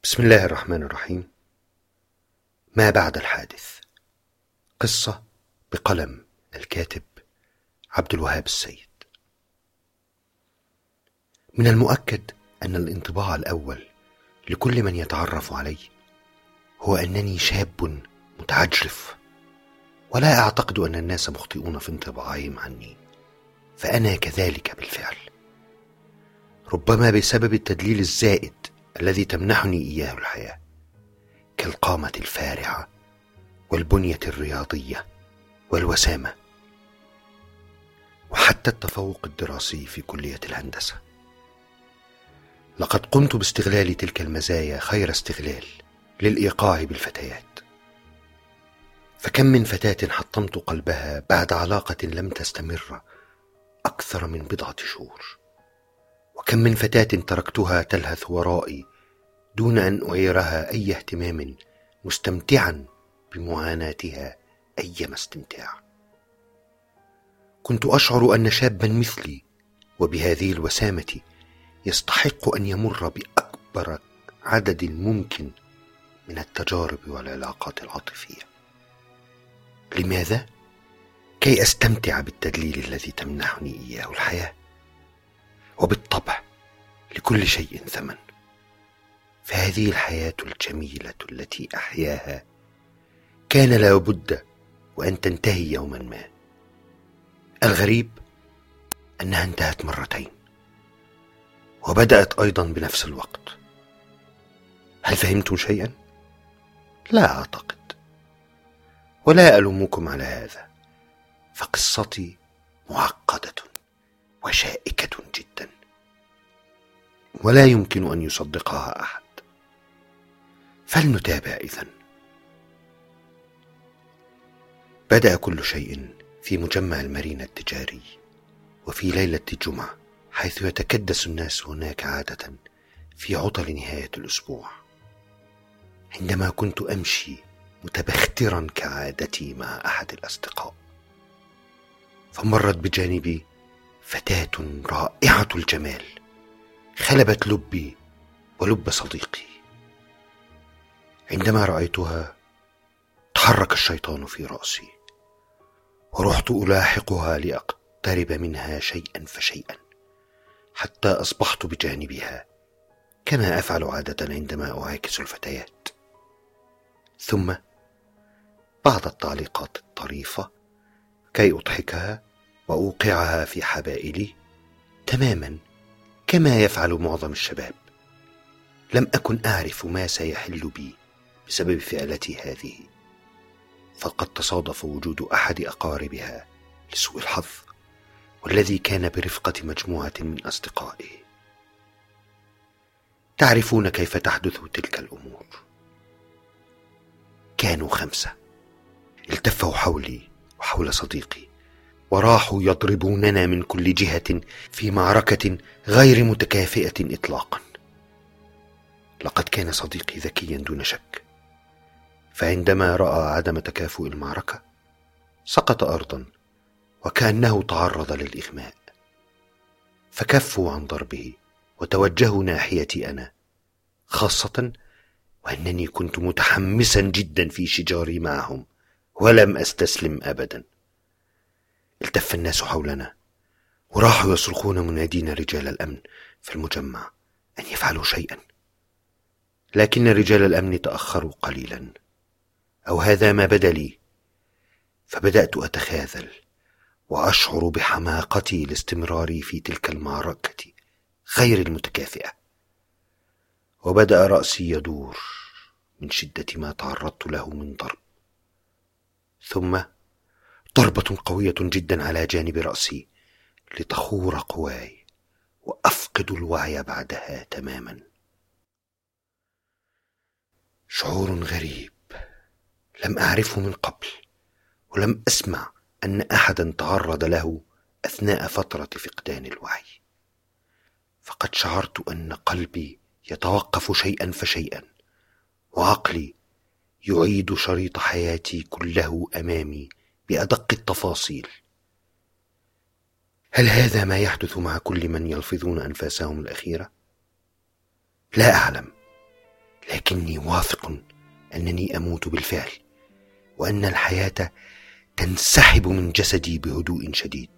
بسم الله الرحمن الرحيم. ما بعد الحادث. قصة بقلم الكاتب عبد الوهاب السيد. من المؤكد أن الانطباع الأول لكل من يتعرف علي هو أنني شاب متعجرف، ولا أعتقد أن الناس مخطئون في انطباعهم عني، فأنا كذلك بالفعل، ربما بسبب التدليل الزائد الذي تمنحني إياه الحياة، كالقامة الفارعة والبنية الرياضية والوسامة، وحتى التفوق الدراسي في كلية الهندسة. لقد قمت باستغلال تلك المزايا خير استغلال للإيقاع بالفتيات، فكم من فتاة حطمت قلبها بعد علاقة لم تستمر أكثر من 10 شهور، وكم من فتاة تركتها تلهث ورائي دون أن أعيرها أي اهتمام، مستمتعا بمعاناتها أيما استمتاع. كنت أشعر أن شابا مثلي وبهذه الوسامة يستحق أن يمر بأكبر عدد ممكن من التجارب والعلاقات العاطفية. لماذا؟ كي أستمتع بالتدليل الذي تمنحني إياه الحياة. وبالطبع لكل شيء ثمن، فهذه الحياة الجميلة التي أحياها كان لا بد وأن تنتهي يوما ما. الغريب أنها انتهت مرتين، وبدأت أيضا بنفس الوقت. هل فهمتم شيئا؟ لا أعتقد، ولا ألومكم على هذا، فقصتي معقدة وشائكة جدا، ولا يمكن أن يصدقها أحد. فلنتابع إذن. بدأ كل شيء في مجمع المارينا التجاري، وفي ليلة الجمعة، حيث يتكدس الناس هناك عادة في عطل نهاية الأسبوع. عندما كنت أمشي متبخترا كعادتي مع أحد الأصدقاء، فمرت بجانبي فتاة رائعة الجمال، خلبت لبي ولب صديقي. عندما رأيتها تحرك الشيطان في رأسي، ورحت ألاحقها لأقترب منها شيئا فشيئا، حتى أصبحت بجانبها كما أفعل عادة عندما أعاكس الفتيات. ثم بعض التعليقات الطريفة كي أضحكها وأوقعها في حبائلي، تماما كما يفعل معظم الشباب. لم أكن أعرف ما سيحل بي بسبب فعلتي هذه، فقد تصادف وجود أحد أقاربها لسوء الحظ، والذي كان برفقة مجموعة من أصدقائه. تعرفون كيف تحدث تلك الأمور. كانوا 5 التفوا حولي وحول صديقي، وراحوا يضربوننا من كل جهة في معركة غير متكافئة إطلاقا. لقد كان صديقي ذكيا دون شك، فعندما رأى عدم تكافؤ المعركة سقط أرضا وكأنه تعرض للإغماء، فكفوا عن ضربه وتوجهوا ناحيتي أنا، خاصة وأنني كنت متحمسا جدا في شجاري معهم ولم أستسلم أبدا. التف الناس حولنا وراحوا يصرخون منادين رجال الأمن في المجمع أن يفعلوا شيئا، لكن رجال الأمن تأخروا قليلا، أو هذا ما بدا لي، فبدأت أتخاذل وأشعر بحماقتي لاستمراري في تلك المعركة غير المتكافئة. وبدأ رأسي يدور من شدة ما تعرضت له من ضرب، ثم ضربة قوية جدا على جانب رأسي لتخور قواي وأفقد الوعي بعدها تماما. شعور غريب لم أعرفه من قبل، ولم أسمع أن أحدا تعرض له أثناء فترة فقدان الوعي. فقد شعرت أن قلبي يتوقف شيئا فشيئا، وعقلي يعيد شريط حياتي كله أمامي بأدق التفاصيل. هل هذا ما يحدث مع كل من يلفظون أنفاسهم الأخيرة؟ لا أعلم، لكني واثق أنني أموت بالفعل، وأن الحياة تنسحب من جسدي بهدوء شديد.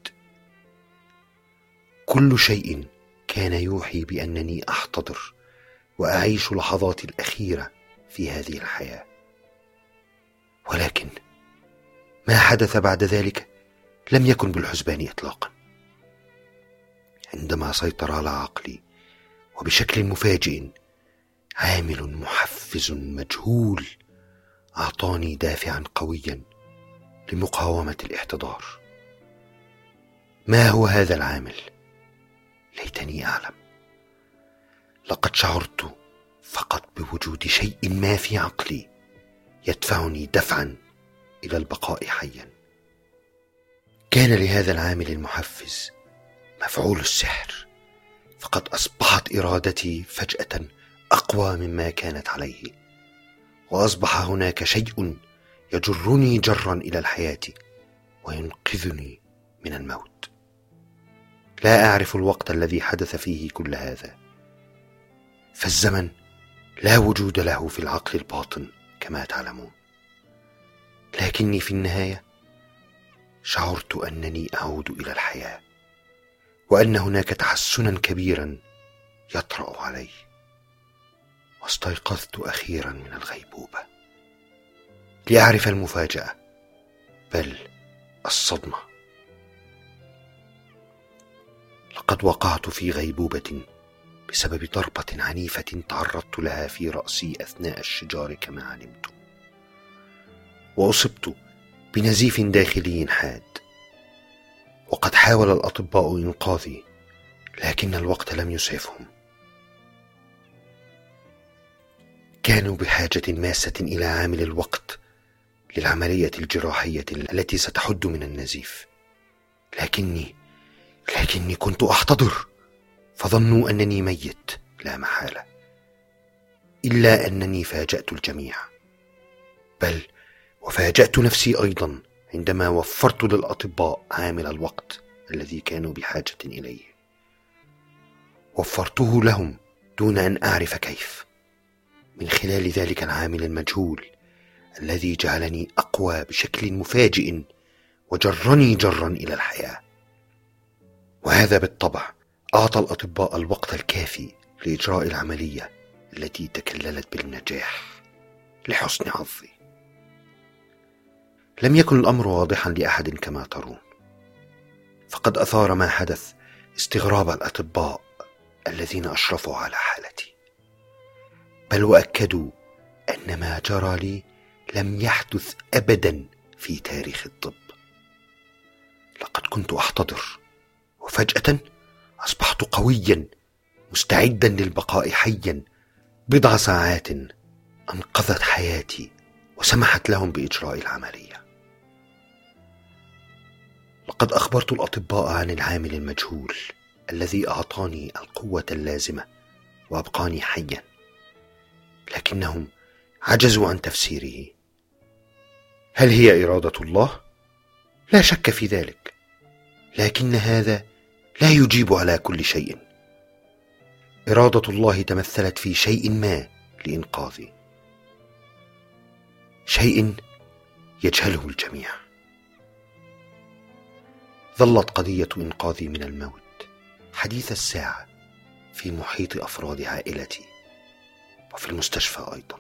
كل شيء كان يوحي بأنني أحتضر وأعيش لحظاتي الأخيرة في هذه الحياة. ولكن ما حدث بعد ذلك لم يكن بالحسبان إطلاقا. عندما سيطر على عقلي وبشكل مفاجئ عامل محفز مجهول أعطاني دافعا قويا لمقاومة الاحتضار. ما هو هذا العامل؟ ليتني أعلم. لقد شعرت فقط بوجود شيء ما في عقلي يدفعني دفعا إلى البقاء حيا. كان لهذا العامل المحفز مفعول السحر، فقد أصبحت إرادتي فجأة أقوى مما كانت عليه، وأصبح هناك شيء يجرني جرا إلى الحياة وينقذني من الموت. لا أعرف الوقت الذي حدث فيه كل هذا، فالزمن لا وجود له في العقل الباطن كما تعلمون، لكني في النهاية شعرت أنني أعود إلى الحياة، وأن هناك تحسنا كبيرا يطرأ علي، واستيقظت أخيرا من الغيبوبة لأعرف المفاجأة، بل الصدمة. لقد وقعت في غيبوبة بسبب ضربة عنيفة تعرضت لها في رأسي أثناء الشجار كما علمت، وأصبت بنزيف داخلي حاد. وقد حاول الأطباء إنقاذي، لكن الوقت لم يسعفهم. كانوا بحاجة ماسة إلى عامل الوقت للعملية الجراحية التي ستحد من النزيف، لكني كنت أحتضر، فظنوا أنني ميت لا محالة. إلا أنني فاجأت الجميع، بل وفاجأت نفسي أيضا عندما وفرت للأطباء عامل الوقت الذي كانوا بحاجة إليه. وفرته لهم دون أن أعرف كيف، من خلال ذلك العامل المجهول الذي جعلني أقوى بشكل مفاجئ وجرني جرا إلى الحياة. وهذا بالطبع أعطى الأطباء الوقت الكافي لإجراء العملية التي تكللت بالنجاح لحسن حظي. لم يكن الأمر واضحا لأحد كما ترون، فقد أثار ما حدث استغراب الأطباء الذين أشرفوا على حالتي، بل وأكدوا أن ما جرى لي لم يحدث أبدا في تاريخ الطب. لقد كنت أحتضر، وفجأة أصبحت قويا مستعدا للبقاء حيا. بضع ساعات أنقذت حياتي وسمحت لهم بإجراء العملية. لقد أخبرت الأطباء عن العامل المجهول الذي أعطاني القوة اللازمة وأبقاني حيا، لكنهم عجزوا عن تفسيره. هل هي إرادة الله؟ لا شك في ذلك، لكن هذا لا يجيب على كل شيء. إرادة الله تمثلت في شيء ما لإنقاذي، شيء يجهله الجميع. ظلت قضية إنقاذي من الموت حديث الساعة في محيط أفراد عائلتي وفي المستشفى أيضا.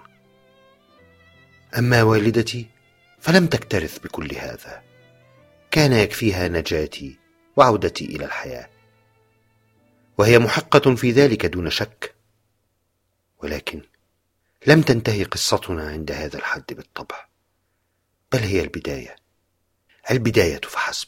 أما والدتي فلم تكترث بكل هذا، كان يكفيها نجاتي وعودتي إلى الحياة، وهي محقة في ذلك دون شك. ولكن لم تنتهي قصتنا عند هذا الحد بالطبع، بل هي البداية فحسب،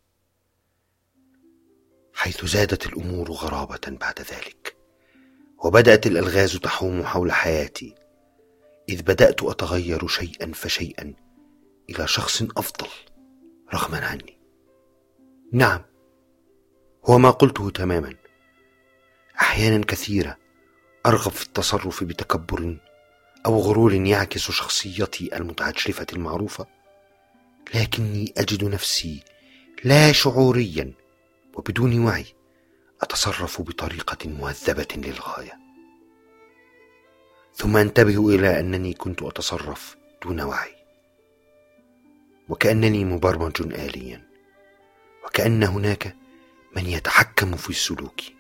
حيث زادت الأمور غرابة بعد ذلك، وبدأت الألغاز تحوم حول حياتي، إذ بدأت أتغير شيئا فشيئا إلى شخص أفضل رغما عني. نعم، هو ما قلته تماما. أحيانا كثيرة أرغب في التصرف بتكبر أو غرور يعكس شخصيتي المتعجرفة المعروفة، لكني أجد نفسي لا شعوريا وبدون وعي أتصرف بطريقة مهذبة للغاية. ثم أنتبه إلى أنني كنت أتصرف دون وعي، وكأنني مبرمج آليا، وكأن هناك من يتحكم في سلوكي.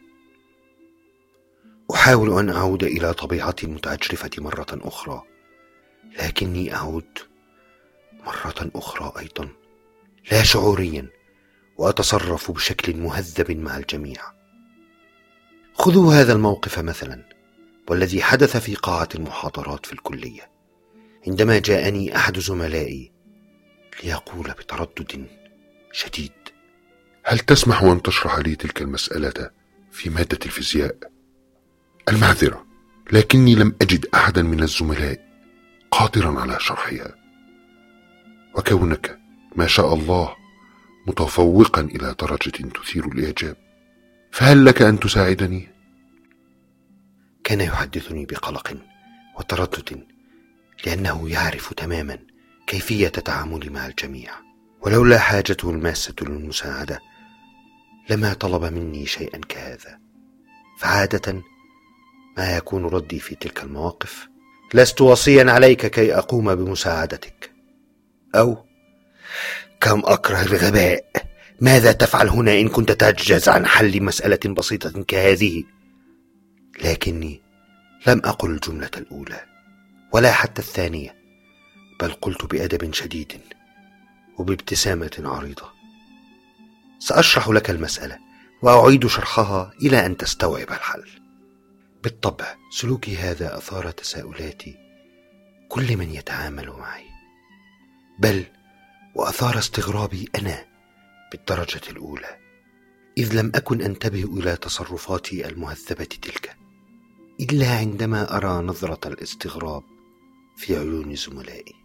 أحاول أن أعود إلى طبيعتي المتعجرفة مرة أخرى، لكني أعود مرة أخرى أيضا لا شعوريا، وأتصرف بشكل مهذب مع الجميع. خذوا هذا الموقف مثلا، والذي حدث في قاعة المحاضرات في الكلية، عندما جاءني أحد زملائي ليقول بتردد شديد: هل تسمح أن تشرح لي تلك المسألة في مادة الفيزياء؟ المعذرة، لكني لم أجد أحدا من الزملاء قادرا على شرحها، وكونك ما شاء الله متفوقا إلى درجة تثير الإعجاب، فهل لك أن تساعدني؟ كان يحدثني بقلق وتردد، لأنه يعرف تماما كيفية التعامل مع الجميع، ولولا حاجته الماسة للمساعدة لما طلب مني شيئا كهذا. فعادة ما يكون ردي في تلك المواقف: لست وصيا عليك كي أقوم بمساعدتك، أو كم أكره الغباء، ماذا تفعل هنا إن كنت تعجز عن حل مسألة بسيطة كهذه. لكني لم أقل الجملة الأولى ولا حتى الثانية، بل قلت بأدب شديد وبابتسامة عريضة: سأشرح لك المسألة وأعيد شرحها إلى أن تستوعب الحل. بالطبع سلوكي هذا أثار تساؤلات كل من يتعامل معي، بل وأثار استغرابي أنا بالدرجة الأولى، إذ لم أكن أنتبه إلى تصرفاتي المهذبة تلك إلا عندما أرى نظرة الاستغراب في عيون زملائي.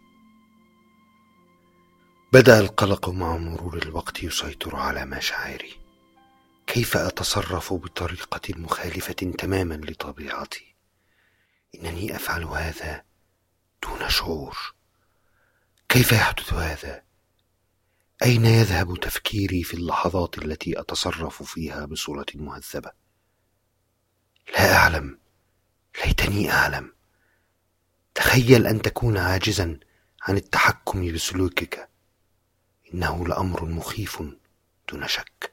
بدأ القلق مع مرور الوقت يسيطر على مشاعري. كيف أتصرف بطريقة مخالفة تماما لطبيعتي؟ إنني أفعل هذا دون شعور. كيف يحدث هذا؟ أين يذهب تفكيري في اللحظات التي أتصرف فيها بصورة مهذبة؟ لا أعلم، ليتني أعلم. تخيل أن تكون عاجزا عن التحكم بسلوكك، إنه لأمر مخيف دون شك.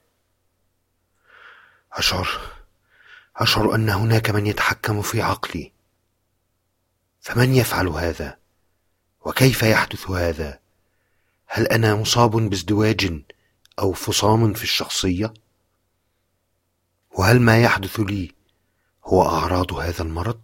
أشعر أن هناك من يتحكم في عقلي. فمن يفعل هذا؟ وكيف يحدث هذا؟ هل أنا مصاب بازدواج أو فصام في الشخصية؟ وهل ما يحدث لي هو أعراض هذا المرض؟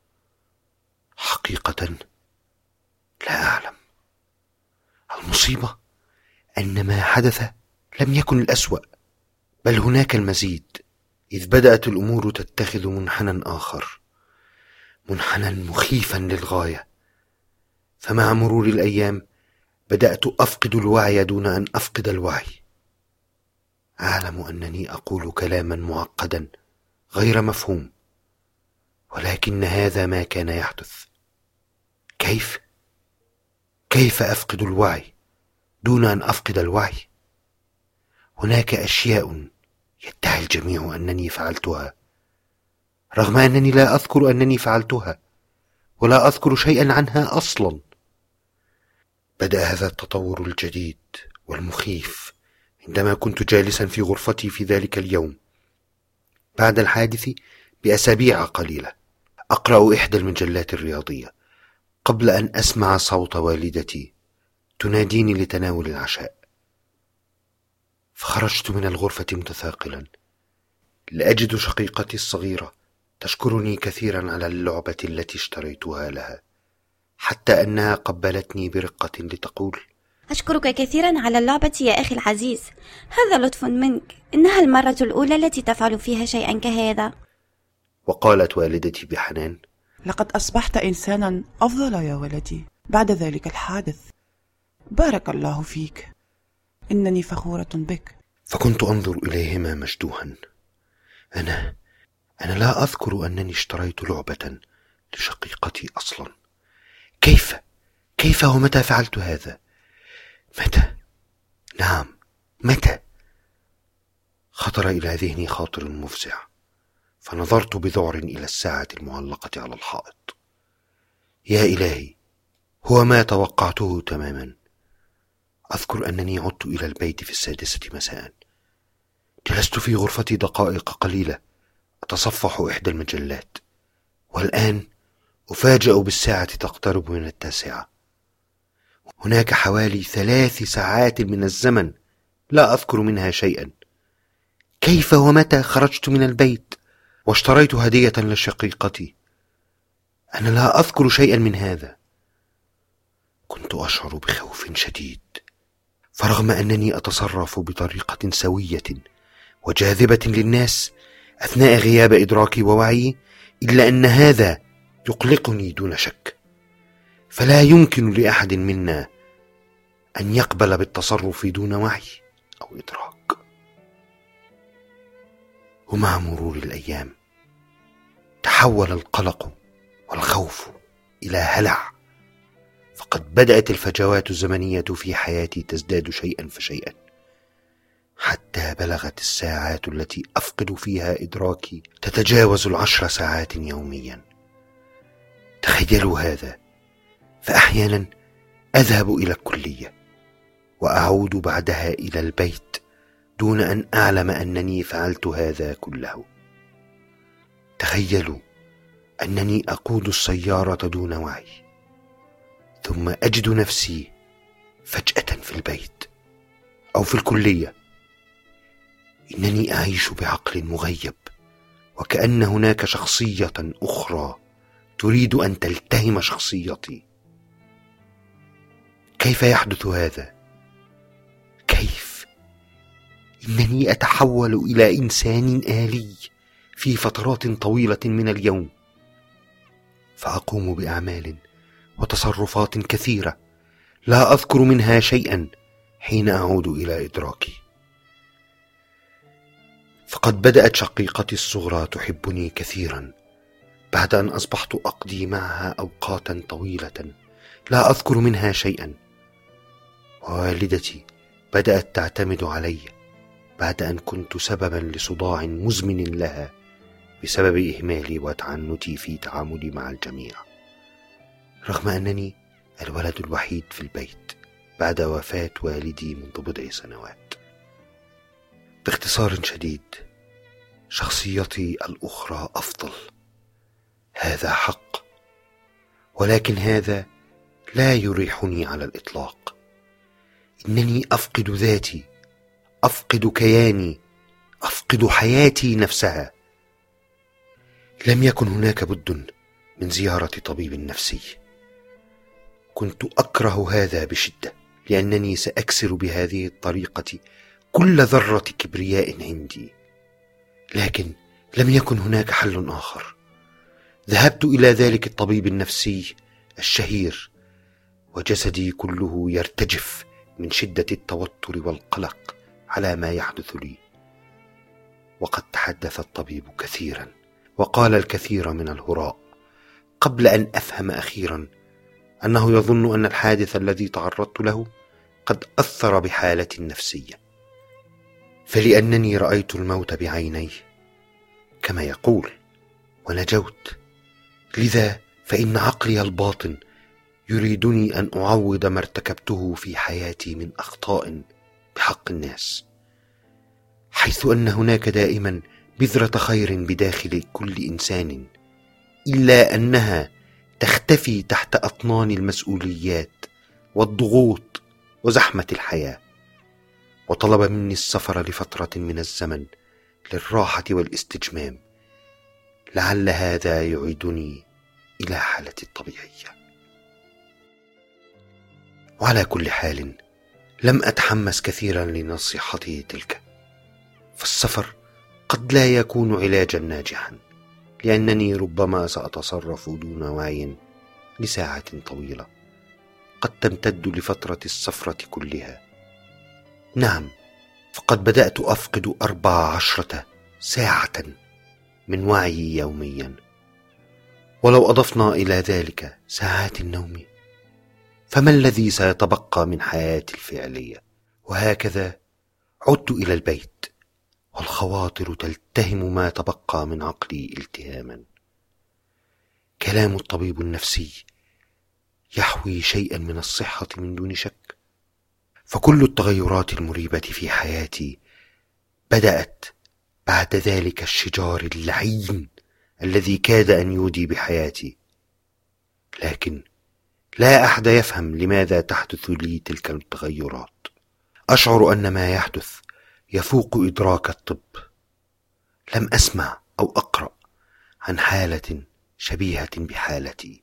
حقيقة لا أعلم. المصيبة أن ما حدث لم يكن الأسوأ، بل هناك المزيد، إذ بدأت الأمور تتخذ منحنى آخر، منحنى مخيفا للغاية. فمع مرور الأيام بدأت أفقد الوعي دون أن أفقد الوعي. أعلم أنني أقول كلاما معقدا غير مفهوم، ولكن هذا ما كان يحدث. كيف أفقد الوعي دون أن أفقد الوعي؟ هناك أشياء يدعي الجميع أنني فعلتها، رغم أنني لا أذكر أنني فعلتها، ولا أذكر شيئا عنها أصلا. بدأ هذا التطور الجديد والمخيف عندما كنت جالسا في غرفتي في ذلك اليوم بعد الحادث بأسابيع قليلة، أقرأ إحدى المجلات الرياضية قبل أن أسمع صوت والدتي تناديني لتناول العشاء. فخرجت من الغرفة متثاقلا لأجد شقيقتي الصغيرة تشكرني كثيرا على اللعبة التي اشتريتها لها، حتى أنها قبلتني برقة لتقول: أشكرك كثيرا على اللعبة يا أخي العزيز، هذا لطف منك، إنها المرة الأولى التي تفعل فيها شيئا كهذا. وقالت والدتي بحنان: لقد أصبحت إنسانا أفضل يا ولدي بعد ذلك الحادث، بارك الله فيك، إنني فخورة بك. فكنت أنظر إليهما مشدوها. أنا لا أذكر أنني اشتريت لعبة لشقيقتي أصلا. كيف ومتى فعلت هذا؟ متى؟ نعم، متى؟ خطر إلى ذهني خاطر مفزع، فنظرت بذعر إلى الساعة المعلقة على الحائط. يا إلهي، هو ما توقعته تماما. أذكر أنني عدت إلى البيت في 6 مساء. جلست في غرفتي دقائق قليلة أتصفح إحدى المجلات، والآن أفاجأ بالساعة تقترب من 9. هناك حوالي 3 ساعات من الزمن لا أذكر منها شيئا. كيف ومتى خرجت من البيت واشتريت هدية لشقيقتي؟ أنا لا أذكر شيئا من هذا. كنت أشعر بخوف شديد، فرغم أنني أتصرف بطريقة سوية وجاذبة للناس أثناء غياب إدراكي ووعي، إلا أن هذا يقلقني دون شك. فلا يمكن لأحد منا أن يقبل بالتصرف دون وعي أو إدراك. ومع مرور الأيام تحول القلق والخوف إلى هلع، فقد بدأت الفجوات الزمنية في حياتي تزداد شيئا فشيئا، حتى بلغت الساعات التي أفقد فيها إدراكي تتجاوز 10 ساعات يوميا. تخيلوا هذا، فأحيانا أذهب إلى الكلية وأعود بعدها إلى البيت دون أن أعلم أنني فعلت هذا كله. تخيلوا أنني أقود السيارة دون وعي، ثم أجد نفسي فجأة في البيت أو في الكلية. إنني أعيش بعقل مغيب، وكأن هناك شخصية أخرى تريد أن تلتهم شخصيتي. كيف يحدث هذا؟ كيف؟ إنني أتحول إلى إنسان آلي في فترات طويلة من اليوم، فأقوم بأعمال وتصرفات كثيرة لا أذكر منها شيئا حين أعود إلى إدراكي. فقد بدأت شقيقتي الصغرى تحبني كثيرا بعد أن أصبحت أقضي معها أوقاتا طويلة لا أذكر منها شيئا. ووالدتي بدأت تعتمد علي بعد أن كنت سببا لصداع مزمن لها بسبب إهمالي وتعنتي في تعاملي مع الجميع، رغم أنني الولد الوحيد في البيت بعد وفاة والدي منذ بضع سنوات. باختصار شديد، شخصيتي الأخرى أفضل، هذا حق، ولكن هذا لا يريحني على الإطلاق. إنني أفقد ذاتي، أفقد كياني، أفقد حياتي نفسها. لم يكن هناك بد من زيارة طبيب نفسي. كنت أكره هذا بشدة، لأنني سأكسر بهذه الطريقة كل ذرة كبرياء عندي. لكن لم يكن هناك حل آخر. ذهبت إلى ذلك الطبيب النفسي الشهير، وجسدي كله يرتجف من شدة التوتر والقلق على ما يحدث لي. وقد تحدث الطبيب كثيرا وقال الكثير من الهراء، قبل أن أفهم أخيرا أنه يظن أن الحادث الذي تعرضت له قد أثر بحالتي النفسية. فلأنني رأيت الموت بعيني كما يقول ونجوت، لذا فإن عقلي الباطن يريدني أن أعوض ما ارتكبته في حياتي من أخطاء بحق الناس، حيث أن هناك دائما بذرة خير بداخل كل إنسان، إلا أنها تختفي تحت أطنان المسؤوليات والضغوط وزحمة الحياة. وطلب مني السفر لفترة من الزمن للراحة والاستجمام، لعل هذا يعيدني إلى حالتي الطبيعية. وعلى كل حال لم أتحمس كثيرا لنصيحته تلك، فالسفر قد لا يكون علاجا ناجحا، لأنني ربما سأتصرف دون وعي لساعة طويلة قد تمتد لفترة السفرة كلها. نعم، فقد بدأت أفقد 14 ساعة من وعيي يوميا، ولو أضفنا إلى ذلك ساعات النوم فما الذي سيتبقى من حياتي الفعلية؟ وهكذا عدت إلى البيت والخواطر تلتهم ما تبقى من عقلي التهاما. كلام الطبيب النفسي يحوي شيئا من الصحة من دون شك. فكل التغيرات المريبة في حياتي بدأت بعد ذلك الشجار اللعين الذي كاد أن يودي بحياتي، لكن لا أحد يفهم لماذا تحدث لي تلك التغيرات. أشعر أن ما يحدث يفوق إدراك الطب. لم أسمع أو أقرأ عن حالة شبيهة بحالتي.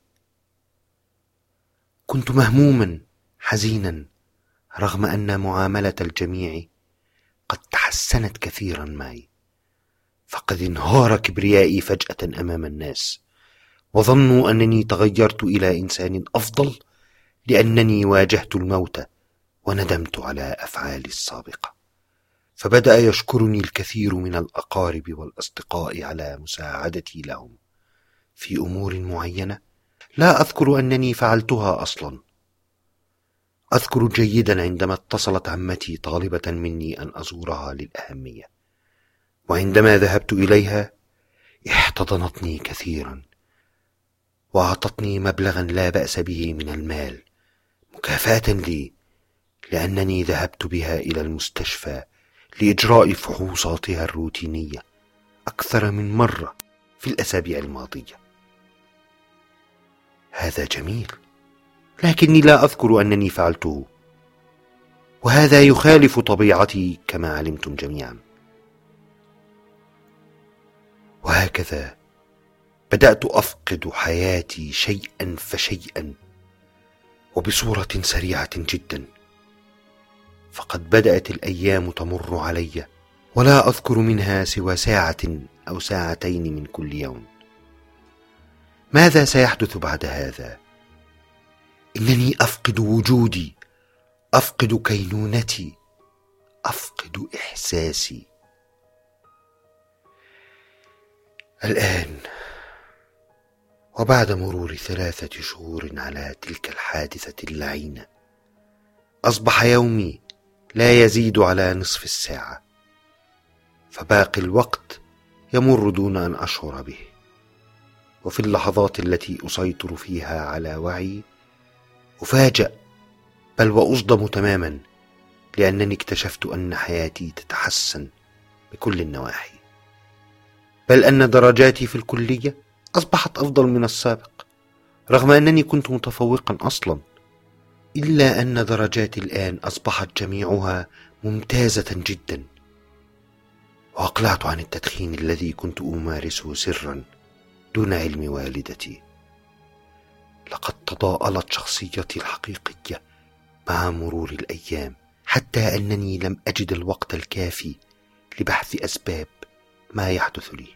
كنت مهموما حزينا رغم أن معاملة الجميع قد تحسنت كثيرا معي، فقد انهار كبريائي فجأة أمام الناس، وظنوا أنني تغيرت إلى إنسان أفضل لأنني واجهت الموت وندمت على أفعالي السابقة. فبدأ يشكرني الكثير من الأقارب والأصدقاء على مساعدتي لهم في أمور معينة لا أذكر أنني فعلتها أصلا. أذكر جيدا عندما اتصلت عمتي طالبة مني أن أزورها للأهمية، وعندما ذهبت إليها احتضنتني كثيرا وأعطتني مبلغا لا بأس به من المال مكافأة لي، لأنني ذهبت بها إلى المستشفى لإجراء فحوصاتها الروتينية أكثر من مرة في الأسابيع الماضية. هذا جميل، لكني لا أذكر أنني فعلته، وهذا يخالف طبيعتي كما علمتم جميعا. وهكذا بدأت أفقد حياتي شيئا فشيئا وبصورة سريعة جدا، فقد بدأت الأيام تمر علي ولا أذكر منها سوى ساعة أو ساعتين من كل يوم. ماذا سيحدث بعد هذا؟ إنني أفقد وجودي، أفقد كينونتي، أفقد إحساسي. الآن وبعد مرور 3 شهور على تلك الحادثة اللعينة، أصبح يومي لا يزيد على نصف الساعة، فباقي الوقت يمر دون أن أشعر به. وفي اللحظات التي أسيطر فيها على وعي أفاجأ بل وأصدم تماما، لأنني اكتشفت أن حياتي تتحسن بكل النواحي، بل أن درجاتي في الكلية أصبحت أفضل من السابق، رغم أنني كنت متفوقا أصلا، إلا أن درجاتي الآن أصبحت جميعها ممتازة جدا. وأقلعت عن التدخين الذي كنت أمارسه سرا دون علم والدتي. لقد تضاءلت شخصيتي الحقيقية مع مرور الأيام، حتى أنني لم أجد الوقت الكافي لبحث أسباب ما يحدث لي.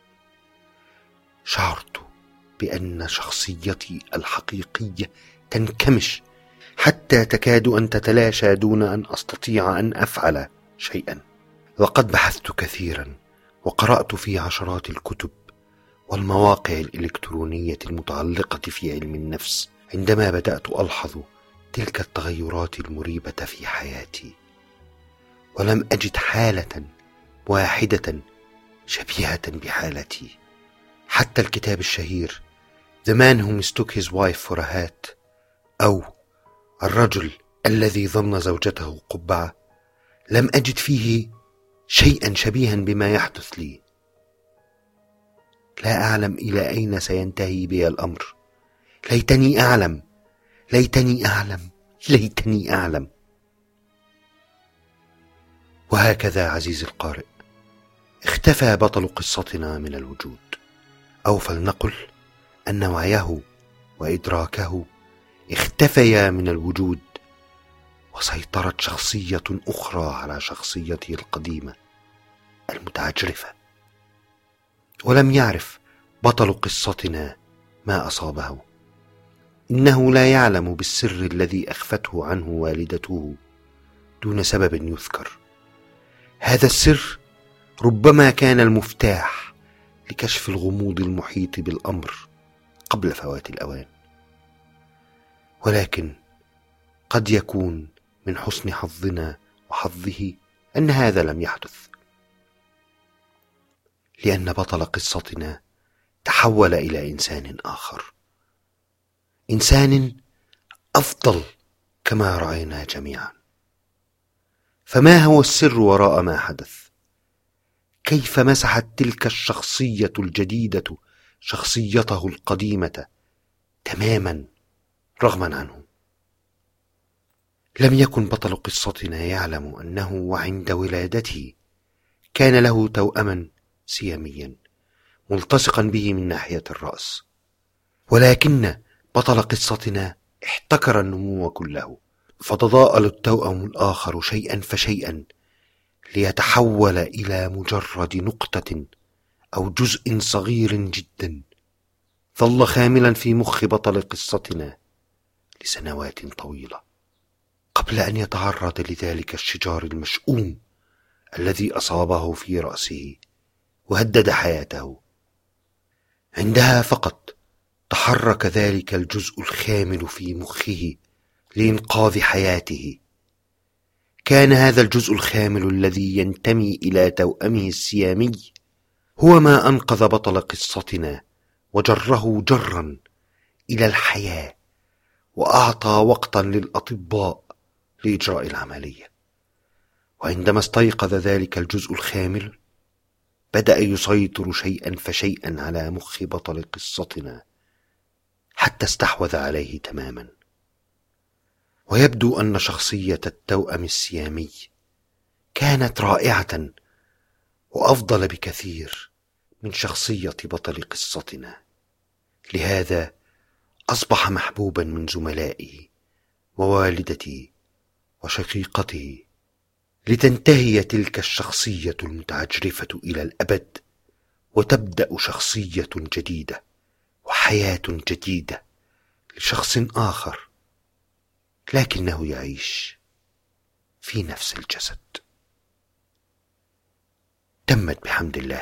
شعرت بأن شخصيتي الحقيقية تنكمش حتى تكاد أن تتلاشى دون أن أستطيع أن أفعل شيئا. وقد بحثت كثيرا وقرأت في عشرات الكتب والمواقع الإلكترونية المتعلقة في علم النفس عندما بدأت ألحظ تلك التغيرات المريبة في حياتي، ولم أجد حالة واحدة شبيهة بحالتي. حتى الكتاب الشهير The Man Who Mistook His Wife for a Hat، أو الرجل الذي ظن زوجته قبعة، لم أجد فيه شيئا شبيها بما يحدث لي. لا أعلم إلى أين سينتهي بي الأمر. ليتني أعلم، ليتني أعلم، ليتني أعلم. وهكذا عزيزي القارئ، اختفى بطل قصتنا من الوجود، أو فلنقل أن وعيه وإدراكه اختفيا من الوجود، وسيطرت شخصية أخرى على شخصيته القديمة المتعجرفة. ولم يعرف بطل قصتنا ما أصابه. إنه لا يعلم بالسر الذي أخفته عنه والدته دون سبب يذكر. هذا السر ربما كان المفتاح لكشف الغموض المحيط بالأمر قبل فوات الأوان، ولكن قد يكون من حسن حظنا وحظه أن هذا لم يحدث، لأن بطل قصتنا تحول إلى إنسان آخر، إنسان الأفضل كما رأينا جميعا. فما هو السر وراء ما حدث؟ كيف مسحت تلك الشخصية الجديدة شخصيته القديمة تماما رغما عنه؟ لم يكن بطل قصتنا يعلم أنه وعند ولادته كان له توأما سياميا ملتصقا به من ناحية الرأس، ولكن بطل قصتنا احتكر النمو كله، فتضاءل التوأم الآخر شيئا فشيئا ليتحول إلى مجرد نقطة أو جزء صغير جدا ظل خاملا في مخ بطل قصتنا لسنوات طويلة قبل أن يتعرض لذلك الشجار المشؤوم الذي أصابه في رأسه وهدد حياته. عندها فقط تحرك ذلك الجزء الخامل في مخه لإنقاذ حياته. كان هذا الجزء الخامل الذي ينتمي إلى توأمه السيامي هو ما أنقذ بطل قصتنا وجره جرا إلى الحياة، وأعطى وقتا للأطباء لإجراء العملية. وعندما استيقظ ذلك الجزء الخامل بدأ يسيطر شيئا فشيئا على مخ بطل قصتنا حتى استحوذ عليه تماما. ويبدو أن شخصية التوأم السيامي كانت رائعة وأفضل بكثير من شخصية بطل قصتنا، لهذا أصبح محبوبا من زملائه ووالدته وشقيقته، لتنتهي تلك الشخصية المتعجرفة إلى الأبد وتبدأ شخصية جديدة وحياة جديدة لشخص آخر، لكنه يعيش في نفس الجسد. تمت بحمد الله.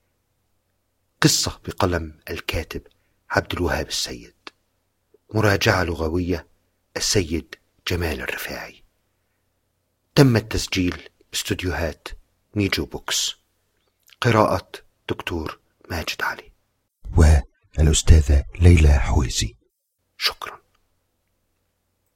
قصة بقلم الكاتب عبد الوهاب السيد، مراجعة لغوية السيد جمال الرفاعي. تم التسجيل باستوديوهات ميجو بوكس. قراءة دكتور ماجد علي والأستاذة ليلى حويزي. شكرا.